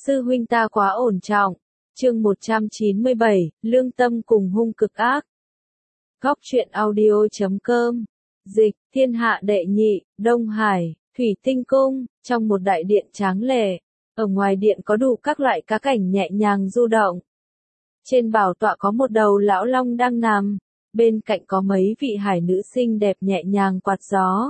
sư huynh ta quá ổn trọng. Chương 197, lương tâm cùng hung cực ác. Góc truyện audio.com. Dịch, thiên hạ đệ nhị, Đông Hải, Thủy Tinh Cung, trong một đại điện tráng lệ. Ở ngoài điện có đủ các loại cá cảnh nhẹ nhàng du động. Trên bảo tọa có một đầu lão long đang nằm, bên cạnh có mấy vị hải nữ xinh đẹp nhẹ nhàng quạt gió.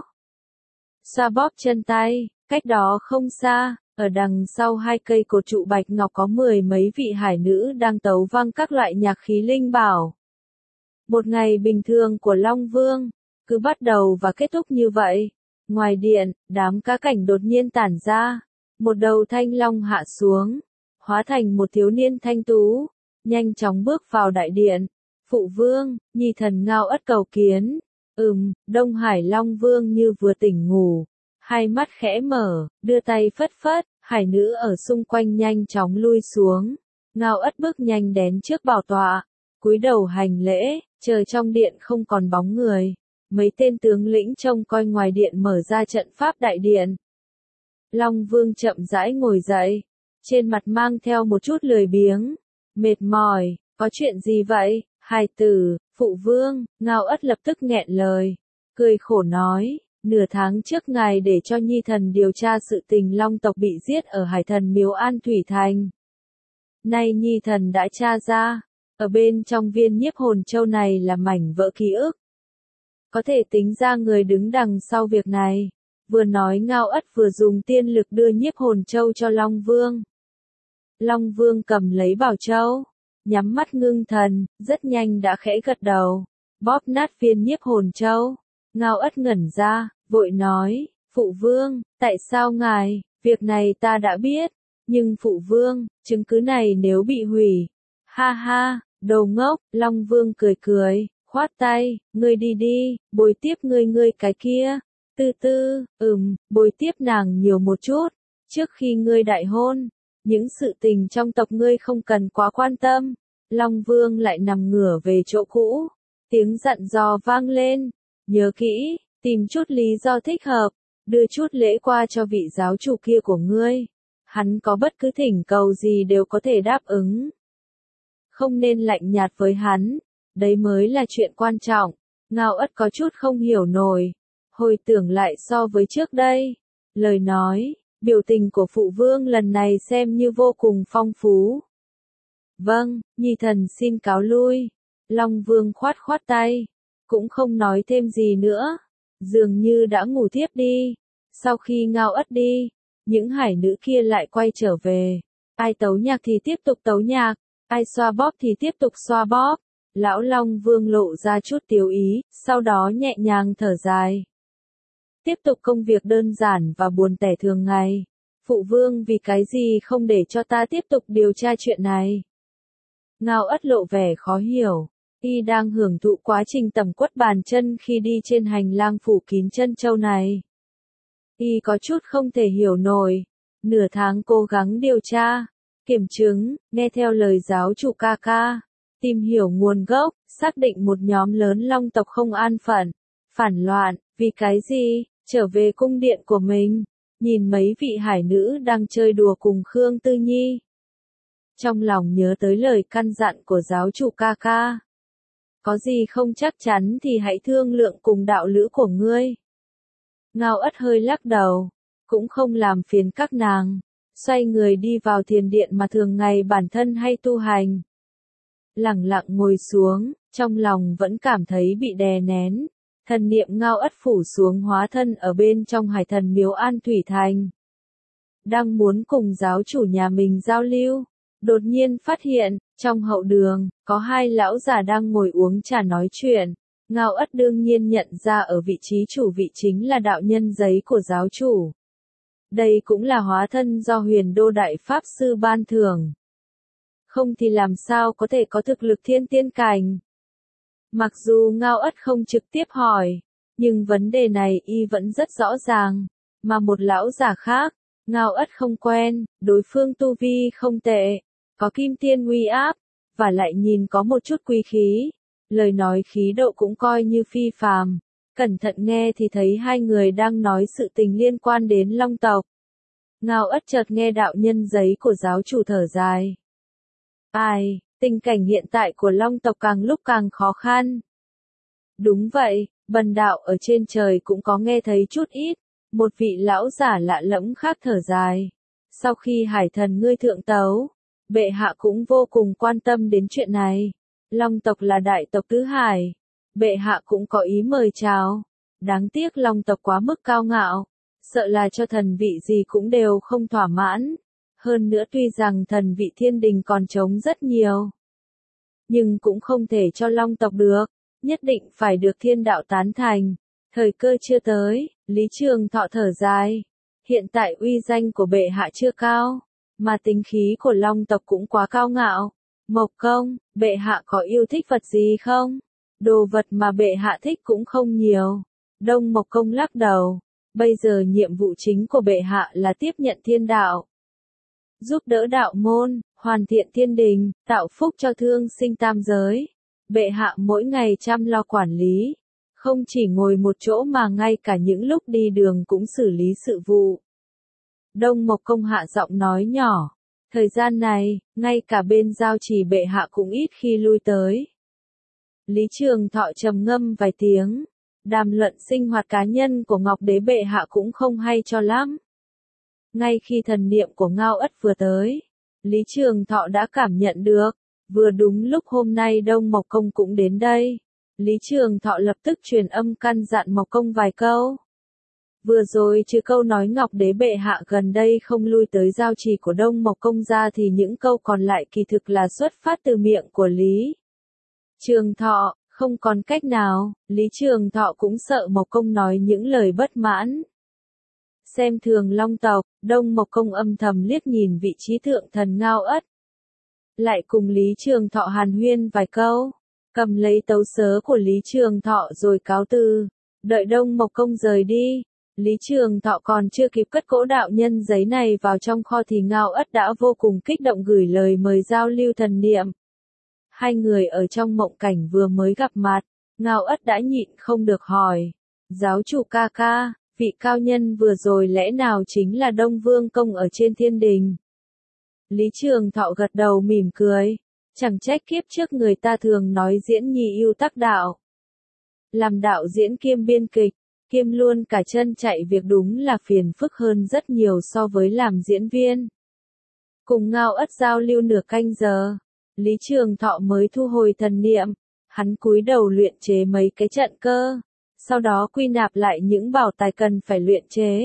Xoa bóp chân tay, cách đó không xa, ở đằng sau hai cây cột trụ bạch ngọc có 10 mấy vị hải nữ đang tấu vang các loại nhạc khí linh bảo. Một ngày bình thường của Long Vương, cứ bắt đầu và kết thúc như vậy. Ngoài điện, đám cá cảnh đột nhiên tản ra, một đầu thanh long hạ xuống, hóa thành một thiếu niên thanh tú, nhanh chóng bước vào đại điện. Phụ vương, nhi thần Ngao Ất cầu kiến. Đông Hải Long Vương như vừa tỉnh ngủ, hai mắt khẽ mở, đưa tay phất phất, hải nữ ở xung quanh nhanh chóng lui xuống. Ngao Ất bước nhanh đến trước bảo tọa, cúi đầu hành lễ, trời trong điện không còn bóng người. Mấy tên tướng lĩnh trông coi ngoài điện mở ra trận pháp đại điện. Long Vương chậm rãi ngồi dậy, trên mặt mang theo một chút lười biếng, mệt mỏi. Có chuyện gì vậy, hài tử? Phụ vương, Ngao Ất lập tức nghẹn lời, cười khổ nói, nửa tháng trước ngài để cho nhi thần điều tra sự tình Long tộc bị giết ở Hải Thần Miếu An Thủy Thành. Nay nhi thần đã tra ra, ở bên trong viên nhiếp hồn châu này là mảnh vỡ ký ức. Có thể tính ra người đứng đằng sau việc này. Vừa nói Ngao Ất vừa dùng tiên lực đưa nhiếp hồn châu cho Long Vương. Long Vương cầm lấy bảo châu, nhắm mắt ngưng thần, rất nhanh đã khẽ gật đầu, bóp nát viên nhiếp hồn châu. Ngao Ất ngẩn ra, vội nói, phụ vương, tại sao ngài, việc này ta đã biết, nhưng phụ vương, chứng cứ này nếu bị hủy. Ha ha, đồ ngốc, Long Vương cười cười, khoát tay, ngươi đi đi, bồi tiếp ngươi cái kia. Bồi tiếp nàng nhiều một chút, trước khi ngươi đại hôn, những sự tình trong tộc ngươi không cần quá quan tâm. Long Vương lại nằm ngửa về chỗ cũ, tiếng dặn dò vang lên, nhớ kỹ, tìm chút lý do thích hợp, đưa chút lễ qua cho vị giáo chủ kia của ngươi. Hắn có bất cứ thỉnh cầu gì đều có thể đáp ứng. Không nên lạnh nhạt với hắn, đấy mới là chuyện quan trọng. Ngao Ất có chút không hiểu nổi, hồi tưởng lại so với trước đây, lời nói, biểu tình của phụ vương lần này xem như vô cùng phong phú. Vâng, nhi thần xin cáo lui. Long Vương khoát khoát tay, cũng không nói thêm gì nữa, dường như đã ngủ thiếp đi. Sau khi Ngao Ất đi, những hải nữ kia lại quay trở về, ai tấu nhạc thì tiếp tục tấu nhạc, ai xoa bóp thì tiếp tục xoa bóp. Lão Long Vương lộ ra chút tiếu ý, sau đó nhẹ nhàng thở dài. Tiếp tục công việc đơn giản và buồn tẻ thường ngày. Phụ vương vì cái gì không để cho ta tiếp tục điều tra chuyện này? Ngao Ất lộ vẻ khó hiểu, y đang hưởng thụ quá trình tẩm quất bàn chân khi đi trên hành lang phủ kín chân châu này. Y có chút không thể hiểu nổi, nửa tháng cố gắng điều tra, kiểm chứng, nghe theo lời giáo chủ ca ca, tìm hiểu nguồn gốc, xác định một nhóm lớn Long tộc không an phận, phản loạn, vì cái gì, trở về cung điện của mình, nhìn mấy vị hải nữ đang chơi đùa cùng Khương Tư Nhi. Trong lòng nhớ tới lời căn dặn của giáo chủ ca ca. Có gì không chắc chắn thì hãy thương lượng cùng đạo lữ của ngươi. Ngao Ất hơi lắc đầu, cũng không làm phiền các nàng, xoay người đi vào thiền điện mà thường ngày bản thân hay tu hành. Lặng lặng ngồi xuống, trong lòng vẫn cảm thấy bị đè nén. Thần niệm Ngao Ất phủ xuống hóa thân ở bên trong Hải Thần Miếu An Thủy Thành. Đang muốn cùng giáo chủ nhà mình giao lưu, đột nhiên phát hiện, trong hậu đường, có hai lão già đang ngồi uống trà nói chuyện. Ngao Ất đương nhiên nhận ra ở vị trí chủ vị chính là đạo nhân giấy của giáo chủ. Đây cũng là hóa thân do Huyền Đô Đại Pháp Sư ban thưởng. Không thì làm sao có thể có thực lực thiên tiên cảnh. Mặc dù Ngao Ất không trực tiếp hỏi, nhưng vấn đề này y vẫn rất rõ ràng, mà một lão giả khác, Ngao Ất không quen, đối phương tu vi không tệ, có kim tiên uy áp, và lại nhìn có một chút quý khí, lời nói khí độ cũng coi như phi phàm. Cẩn thận nghe thì thấy hai người đang nói sự tình liên quan đến Long tộc. Ngao Ất chợt nghe đạo nhân giấy của giáo chủ thở dài. Ai, tình cảnh hiện tại của Long tộc càng lúc càng khó khăn. Đúng vậy, bần đạo ở trên trời cũng có nghe thấy chút ít, một vị lão giả lạ lẫm khác thở dài. Sau khi hải thần ngươi thượng tấu, bệ hạ cũng vô cùng quan tâm đến chuyện này. Long tộc là đại tộc tứ hải, bệ hạ cũng có ý mời chào. Đáng tiếc Long tộc quá mức cao ngạo, sợ là cho thần vị gì cũng đều không thỏa mãn. Hơn nữa tuy rằng thần vị thiên đình còn trống rất nhiều, nhưng cũng không thể cho Long tộc được, nhất định phải được thiên đạo tán thành. Thời cơ chưa tới, Lý Trường Thọ thở dài. Hiện tại uy danh của bệ hạ chưa cao, mà tính khí của Long tộc cũng quá cao ngạo. Mộc Công, bệ hạ có yêu thích vật gì không? Đồ vật mà bệ hạ thích cũng không nhiều. Đông Mộc Công lắc đầu. Bây giờ nhiệm vụ chính của bệ hạ là tiếp nhận thiên đạo, giúp đỡ đạo môn, hoàn thiện thiên đình, tạo phúc cho thương sinh tam giới. Bệ hạ mỗi ngày chăm lo quản lý, không chỉ ngồi một chỗ mà ngay cả những lúc đi đường cũng xử lý sự vụ. Đông Mộc Công hạ giọng nói nhỏ. Thời gian này, ngay cả bên giao trì bệ hạ cũng ít khi lui tới. Lý Trường Thọ trầm ngâm vài tiếng. Đàm luận sinh hoạt cá nhân của Ngọc Đế bệ hạ cũng không hay cho lắm. Ngay khi thần niệm của Ngao Ất vừa tới, Lý Trường Thọ đã cảm nhận được. Vừa đúng lúc hôm nay Đông Mộc Công cũng đến đây. Lý Trường Thọ lập tức truyền âm căn dặn Mộc Công vài câu. Vừa rồi trừ câu nói Ngọc Đế bệ hạ gần đây không lui tới giao trì của Đông Mộc Công ra thì những câu còn lại kỳ thực là xuất phát từ miệng của Lý Trường Thọ. Không còn cách nào, Lý Trường Thọ cũng sợ Mộc Công nói những lời bất mãn. Xem thường Long tộc, Đông Mộc Công âm thầm liếc nhìn vị trí thượng thần Ngao Ất. Lại cùng Lý Trường Thọ hàn huyên vài câu, cầm lấy tấu sớ của Lý Trường Thọ rồi cáo từ. Đợi Đông Mộc Công rời đi, Lý Trường Thọ còn chưa kịp cất cỗ đạo nhân giấy này vào trong kho thì Ngao Ất đã vô cùng kích động gửi lời mời giao lưu thần niệm. Hai người ở trong mộng cảnh vừa mới gặp mặt, Ngao Ất đã nhịn không được hỏi. Giáo chủ ca ca, vị cao nhân vừa rồi lẽ nào chính là Đông Vương Công ở trên thiên đình? Lý Trường Thọ gật đầu mỉm cười. Chẳng trách kiếp trước người ta thường nói diễn nhi ưu tác đạo. Làm đạo diễn kiêm biên kịch, kiêm luôn cả chân chạy việc đúng là phiền phức hơn rất nhiều so với làm diễn viên. Cùng Ngao Ất giao lưu nửa canh giờ, Lý Trường Thọ mới thu hồi thần niệm, hắn cúi đầu luyện chế mấy cái trận cơ, sau đó quy nạp lại những bảo tài cần phải luyện chế.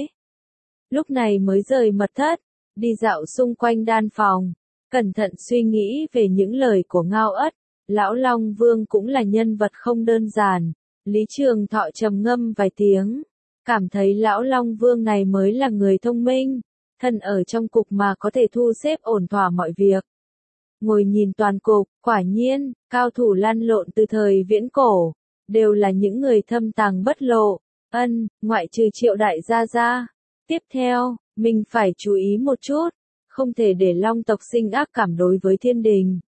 Lúc này mới rời mật thất, đi dạo xung quanh đan phòng, cẩn thận suy nghĩ về những lời của Ngao Ất. Lão Long Vương cũng là nhân vật không đơn giản. Lý Trường Thọ trầm ngâm vài tiếng, cảm thấy Lão Long Vương này mới là người thông minh, thân ở trong cục mà có thể thu xếp ổn thỏa mọi việc. Ngồi nhìn toàn cục, quả nhiên, cao thủ lăn lộn từ thời viễn cổ, đều là những người thâm tàng bất lộ. Ngoại trừ Triệu đại gia gia. Tiếp theo, mình phải chú ý một chút, không thể để Long tộc sinh ác cảm đối với thiên đình.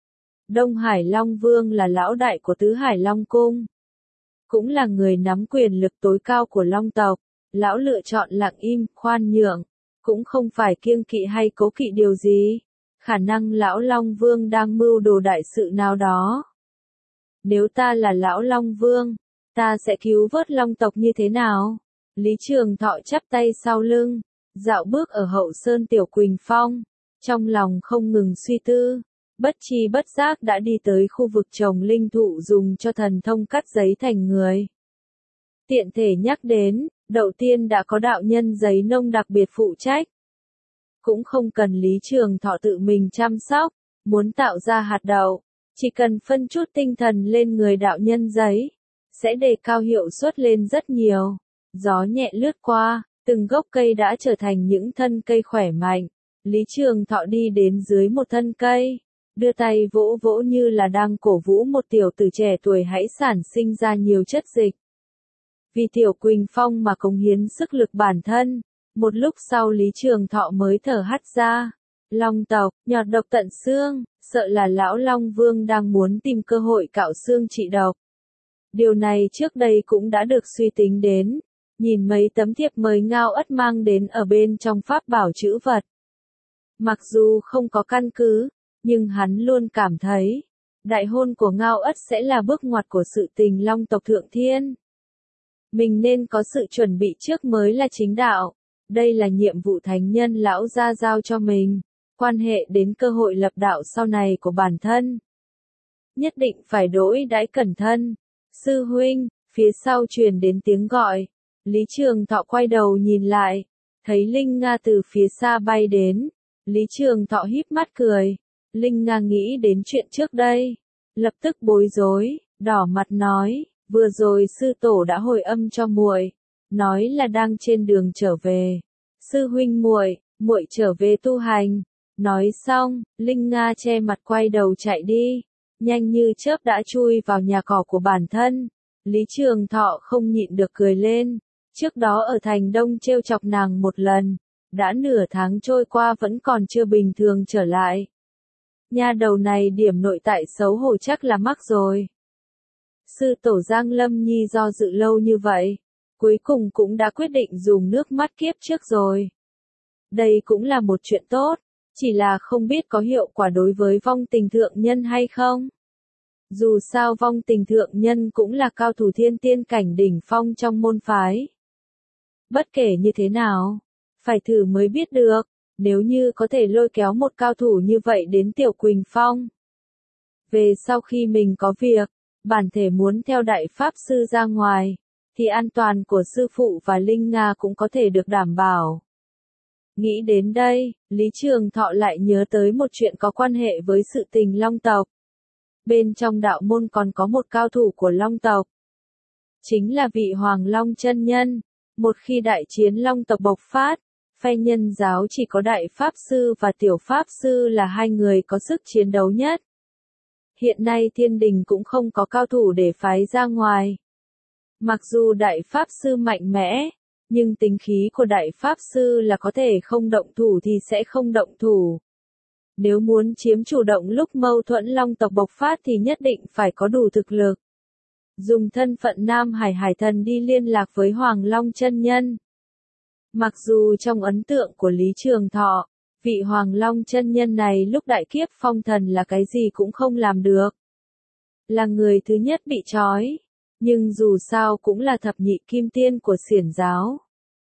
Đông Hải Long Vương là lão đại của Tứ Hải Long Cung, cũng là người nắm quyền lực tối cao của Long tộc. Lão lựa chọn lặng im, khoan nhượng, cũng không phải kiêng kỵ hay cố kỵ điều gì. Khả năng lão Long Vương đang mưu đồ đại sự nào đó. Nếu ta là lão Long Vương, ta sẽ cứu vớt Long tộc như thế nào? Lý Trường Thọ chắp tay sau lưng, dạo bước ở hậu sơn Tiểu Quỳnh Phong, trong lòng không ngừng suy tư, bất tri bất giác đã đi tới khu vực trồng linh thụ dùng cho thần thông cắt giấy thành người. Tiện thể nhắc đến, đầu tiên đã có đạo nhân giấy nông đặc biệt phụ trách. Cũng không cần Lý Trường Thọ tự mình chăm sóc, muốn tạo ra hạt đậu, chỉ cần phân chút tinh thần lên người đạo nhân giấy, sẽ đề cao hiệu suất lên rất nhiều. Gió nhẹ lướt qua, từng gốc cây đã trở thành những thân cây khỏe mạnh. Lý Trường Thọ đi đến dưới một thân cây, đưa tay vỗ vỗ như là đang cổ vũ một tiểu tử trẻ tuổi hãy sản sinh ra nhiều chất dịch. Vì Tiểu Quỳnh Phong mà cống hiến sức lực bản thân. Một lúc sau Lý Trường Thọ mới thở hắt ra. Long tộc, nhọt độc tận xương, sợ là lão Long Vương đang muốn tìm cơ hội cạo xương trị độc. Điều này trước đây cũng đã được suy tính đến. nhìn mấy tấm thiệp mời Ngao Ất mang đến ở bên trong pháp bảo trữ vật. Mặc dù không có căn cứ, nhưng hắn luôn cảm thấy, đại hôn của Ngao Ất sẽ là bước ngoặt của sự tình Long tộc Thượng Thiên. Mình nên có sự chuẩn bị trước mới là chính đạo. Đây là nhiệm vụ thánh nhân lão gia giao cho mình, quan hệ đến cơ hội lập đạo sau này của bản thân. Nhất định phải đối đãi cẩn thận. Sư huynh, phía sau truyền đến tiếng gọi. Lý Trường Thọ quay đầu nhìn lại, thấy Linh Nga từ phía xa bay đến. Lý Trường Thọ híp mắt cười. Linh Nga nghĩ đến chuyện trước đây, lập tức bối rối, đỏ mặt nói, vừa rồi sư tổ đã hồi âm cho muội, nói là đang trên đường trở về. Sư huynh muội trở về tu hành. Nói xong, Linh Nga che mặt quay đầu chạy đi, nhanh như chớp đã chui vào nhà cỏ của bản thân. Lý Trường Thọ không nhịn được cười lên, trước đó ở thành Đông trêu chọc nàng một lần, đã nửa tháng trôi qua vẫn còn chưa bình thường trở lại. Nha đầu này điểm nội tại xấu hổ chắc là mắc rồi. Sư tổ Giang Lâm Nhi do dự lâu như vậy, cuối cùng cũng đã quyết định dùng nước mắt kiếp trước rồi. Đây cũng là một chuyện tốt, chỉ là không biết có hiệu quả đối với vong tình thượng nhân hay không. Dù sao vong tình thượng nhân cũng là cao thủ thiên tiên cảnh đỉnh phong trong môn phái. Bất kể như thế nào, phải thử mới biết được, nếu như có thể lôi kéo một cao thủ như vậy đến Tiểu Quỳnh Phong. Về sau khi mình có việc, bản thể muốn theo đại pháp sư ra ngoài, thì an toàn của sư phụ và Linh Nga cũng có thể được đảm bảo. Nghĩ đến đây, Lý Trường Thọ lại nhớ tới một chuyện có quan hệ với sự tình Long tộc. Bên trong đạo môn còn có một cao thủ của Long tộc. Chính là vị Hoàng Long chân nhân. Một khi đại chiến Long tộc bộc phát, phe nhân giáo chỉ có đại pháp sư và tiểu pháp sư là hai người có sức chiến đấu nhất. Hiện nay thiên đình cũng không có cao thủ để phái ra ngoài. Mặc dù đại pháp sư mạnh mẽ, nhưng tính khí của đại pháp sư là có thể không động thủ thì sẽ không động thủ. Nếu muốn chiếm chủ động lúc mâu thuẫn Long tộc bộc phát thì nhất định phải có đủ thực lực. Dùng thân phận Nam Hải Hải Thần đi liên lạc với Hoàng Long chân nhân. Mặc dù trong ấn tượng của Lý Trường Thọ, vị Hoàng Long chân nhân này lúc đại kiếp phong thần là cái gì cũng không làm được. Là người thứ nhất bị trói, nhưng dù sao cũng là thập nhị kim tiên của xiển giáo.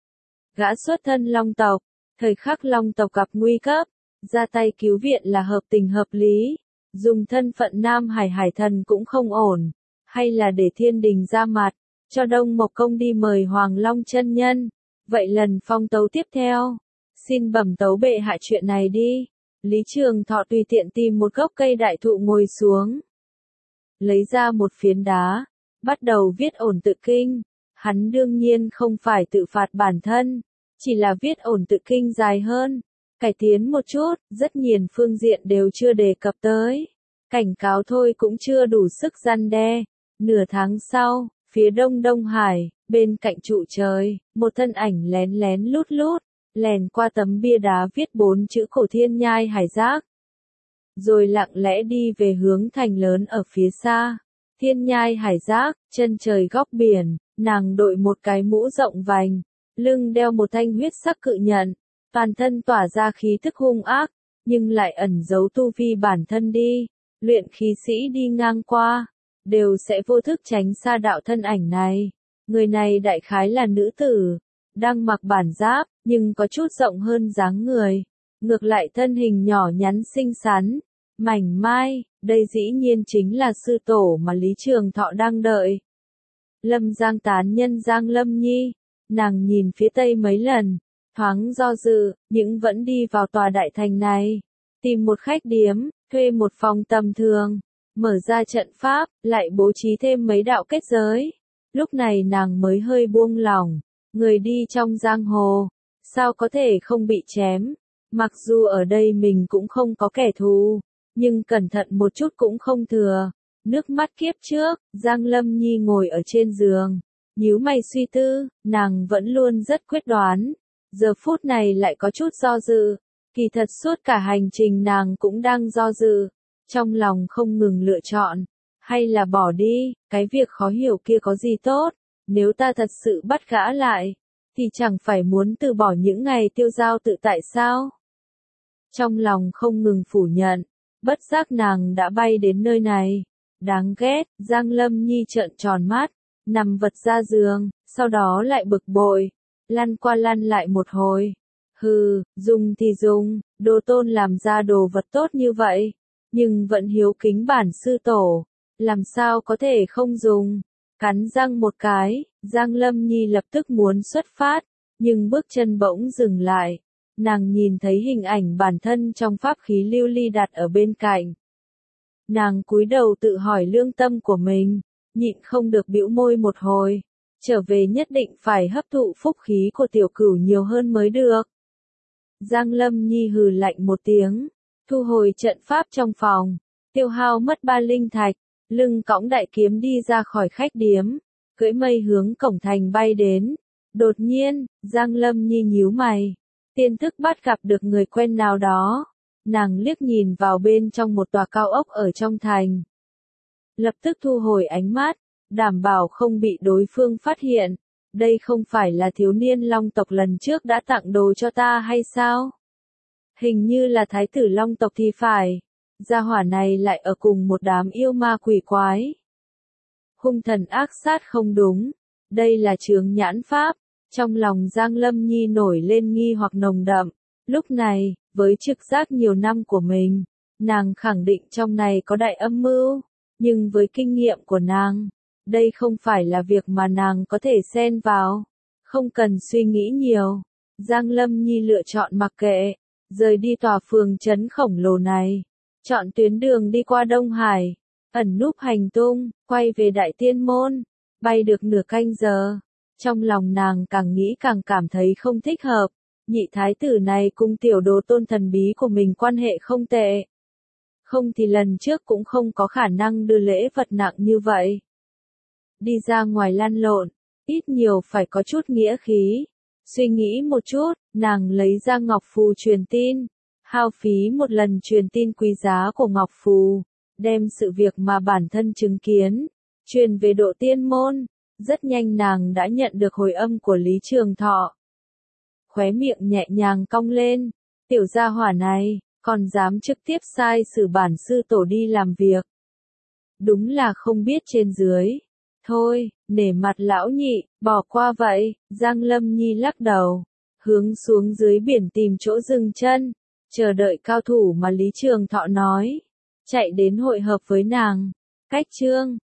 Gã xuất thân Long tộc, thời khắc Long tộc gặp nguy cấp, ra tay cứu viện là hợp tình hợp lý. Dùng thân phận Nam Hải Hải Thần cũng không ổn, hay là để thiên đình ra mặt, cho Đông Mộc Công đi mời Hoàng Long chân nhân. Vậy lần phong tấu tiếp theo, xin bẩm tấu bệ hạ chuyện này đi. Lý Trường Thọ tùy tiện tìm một gốc cây đại thụ ngồi xuống, lấy ra một phiến đá, bắt đầu viết ổn tự kinh. Hắn đương nhiên không phải tự phạt bản thân, chỉ là viết ổn tự kinh dài hơn, cải tiến một chút, rất nhiều phương diện đều chưa đề cập tới. Cảnh cáo thôi cũng chưa đủ sức răn đe. Nửa tháng sau, phía đông Đông Hải, bên cạnh trụ trời, một thân ảnh lén lén lút lút, lèn qua tấm bia đá viết 4 chữ cổ Thiên Nhai Hải Giác. Rồi lặng lẽ đi về hướng thành lớn ở phía xa. Thiên Nhai Hải Giác, chân trời góc biển, nàng đội một cái mũ rộng vành, lưng đeo một thanh huyết sắc cự nhận, toàn thân tỏa ra khí thức hung ác, nhưng lại ẩn giấu tu vi bản thân đi. Luyện khí sĩ đi ngang qua, đều sẽ vô thức tránh xa đạo thân ảnh này. Người này đại khái là nữ tử, đang mặc bản giáp, nhưng có chút rộng hơn dáng người. Ngược lại thân hình nhỏ nhắn xinh xắn, mảnh mai, đây dĩ nhiên chính là sư tổ mà Lý Trường Thọ đang đợi. Lâm Giang tán nhân Giang Lâm Nhi, nàng nhìn phía tây mấy lần, thoáng do dự, nhưng vẫn đi vào tòa đại thành này. Tìm một khách điếm, thuê một phòng tầm thường, mở ra trận pháp, lại bố trí thêm mấy đạo kết giới. Lúc này nàng mới hơi buông lỏng, người đi trong giang hồ, sao có thể không bị chém. Mặc dù ở đây mình cũng không có kẻ thù, nhưng cẩn thận một chút cũng không thừa. Nước mắt kiếp trước, Giang Lâm Nhi ngồi ở trên giường, nhíu mày suy tư, nàng vẫn luôn rất quyết đoán. Giờ phút này lại có chút do dự. Kỳ thật suốt cả hành trình nàng cũng đang do dự, trong lòng không ngừng lựa chọn, hay là bỏ đi, cái việc khó hiểu kia có gì tốt, nếu ta thật sự bắt gã lại, thì chẳng phải muốn từ bỏ những ngày tiêu dao tự tại sao? Trong lòng không ngừng phủ nhận, bất giác nàng đã bay đến nơi này. Đáng ghét, Giang Lâm Nhi trợn tròn mắt, nằm vật ra giường, sau đó lại bực bội, lăn qua lăn lại một hồi. Hừ, dùng thì dùng, Đồ Tôn làm ra đồ vật tốt như vậy, nhưng vẫn hiếu kính bản sư tổ, làm sao có thể không dùng. Cắn răng một cái, Giang Lâm Nhi lập tức muốn xuất phát, nhưng bước chân bỗng dừng lại. Nàng nhìn thấy hình ảnh bản thân trong pháp khí lưu ly đặt ở bên cạnh. Nàng cúi đầu tự hỏi lương tâm của mình, nhịn không được bĩu môi một hồi. Trở về nhất định phải hấp thụ phúc khí của tiểu cửu nhiều hơn mới được. Giang Lâm Nhi hừ lạnh một tiếng, thu hồi trận pháp trong phòng, tiêu hao mất 3 linh thạch, lưng cõng đại kiếm đi ra khỏi khách điếm, cưỡi mây hướng cổng thành bay đến. Đột nhiên, Giang Lâm Nhi nhíu mày, tiên thức bắt gặp được người quen nào đó. Nàng liếc nhìn vào bên trong một tòa cao ốc ở trong thành. Lập tức thu hồi ánh mắt, đảm bảo không bị đối phương phát hiện. Đây không phải là thiếu niên Long tộc lần trước đã tặng đồ cho ta hay sao? Hình như là thái tử Long tộc thì phải. Gia hỏa này lại ở cùng một đám yêu ma quỷ quái. Hung thần ác sát không đúng. Đây là chướng nhãn pháp. Trong lòng Giang Lâm Nhi nổi lên nghi hoặc nồng đậm. Lúc này, với trực giác nhiều năm của mình, nàng khẳng định trong này có đại âm mưu. Nhưng với kinh nghiệm của nàng, đây không phải là việc mà nàng có thể xen vào. Không cần suy nghĩ nhiều. Giang Lâm Nhi lựa chọn mặc kệ, rời đi tòa phường trấn khổng lồ này. Chọn tuyến đường đi qua Đông Hải, ẩn núp hành tung, quay về Đại Tiên Môn. Bay được nửa canh giờ. Trong lòng nàng càng nghĩ càng cảm thấy không thích hợp. Nhị thái tử này cùng tiểu Đồ Tôn thần bí của mình quan hệ không tệ. Không thì lần trước cũng không có khả năng đưa lễ vật nặng như vậy. Đi ra ngoài lăn lộn, ít nhiều phải có chút nghĩa khí. Suy nghĩ một chút, nàng lấy ra ngọc phù truyền tin. Hao phí một lần truyền tin quý giá của ngọc phù. Đem sự việc mà bản thân chứng kiến, truyền về Độ Tiên Môn. Rất nhanh nàng đã nhận được hồi âm của Lý Trường Thọ. Khóe miệng nhẹ nhàng cong lên. Tiểu gia hỏa này, còn dám trực tiếp sai xử bản sư tổ đi làm việc. Đúng là không biết trên dưới. Thôi, nể mặt lão nhị, bỏ qua vậy. Giang Lâm Nhi lắc đầu, hướng xuống dưới biển tìm chỗ dừng chân, chờ đợi cao thủ mà Lý Trường Thọ nói. Chạy đến hội hợp với nàng. Cách chương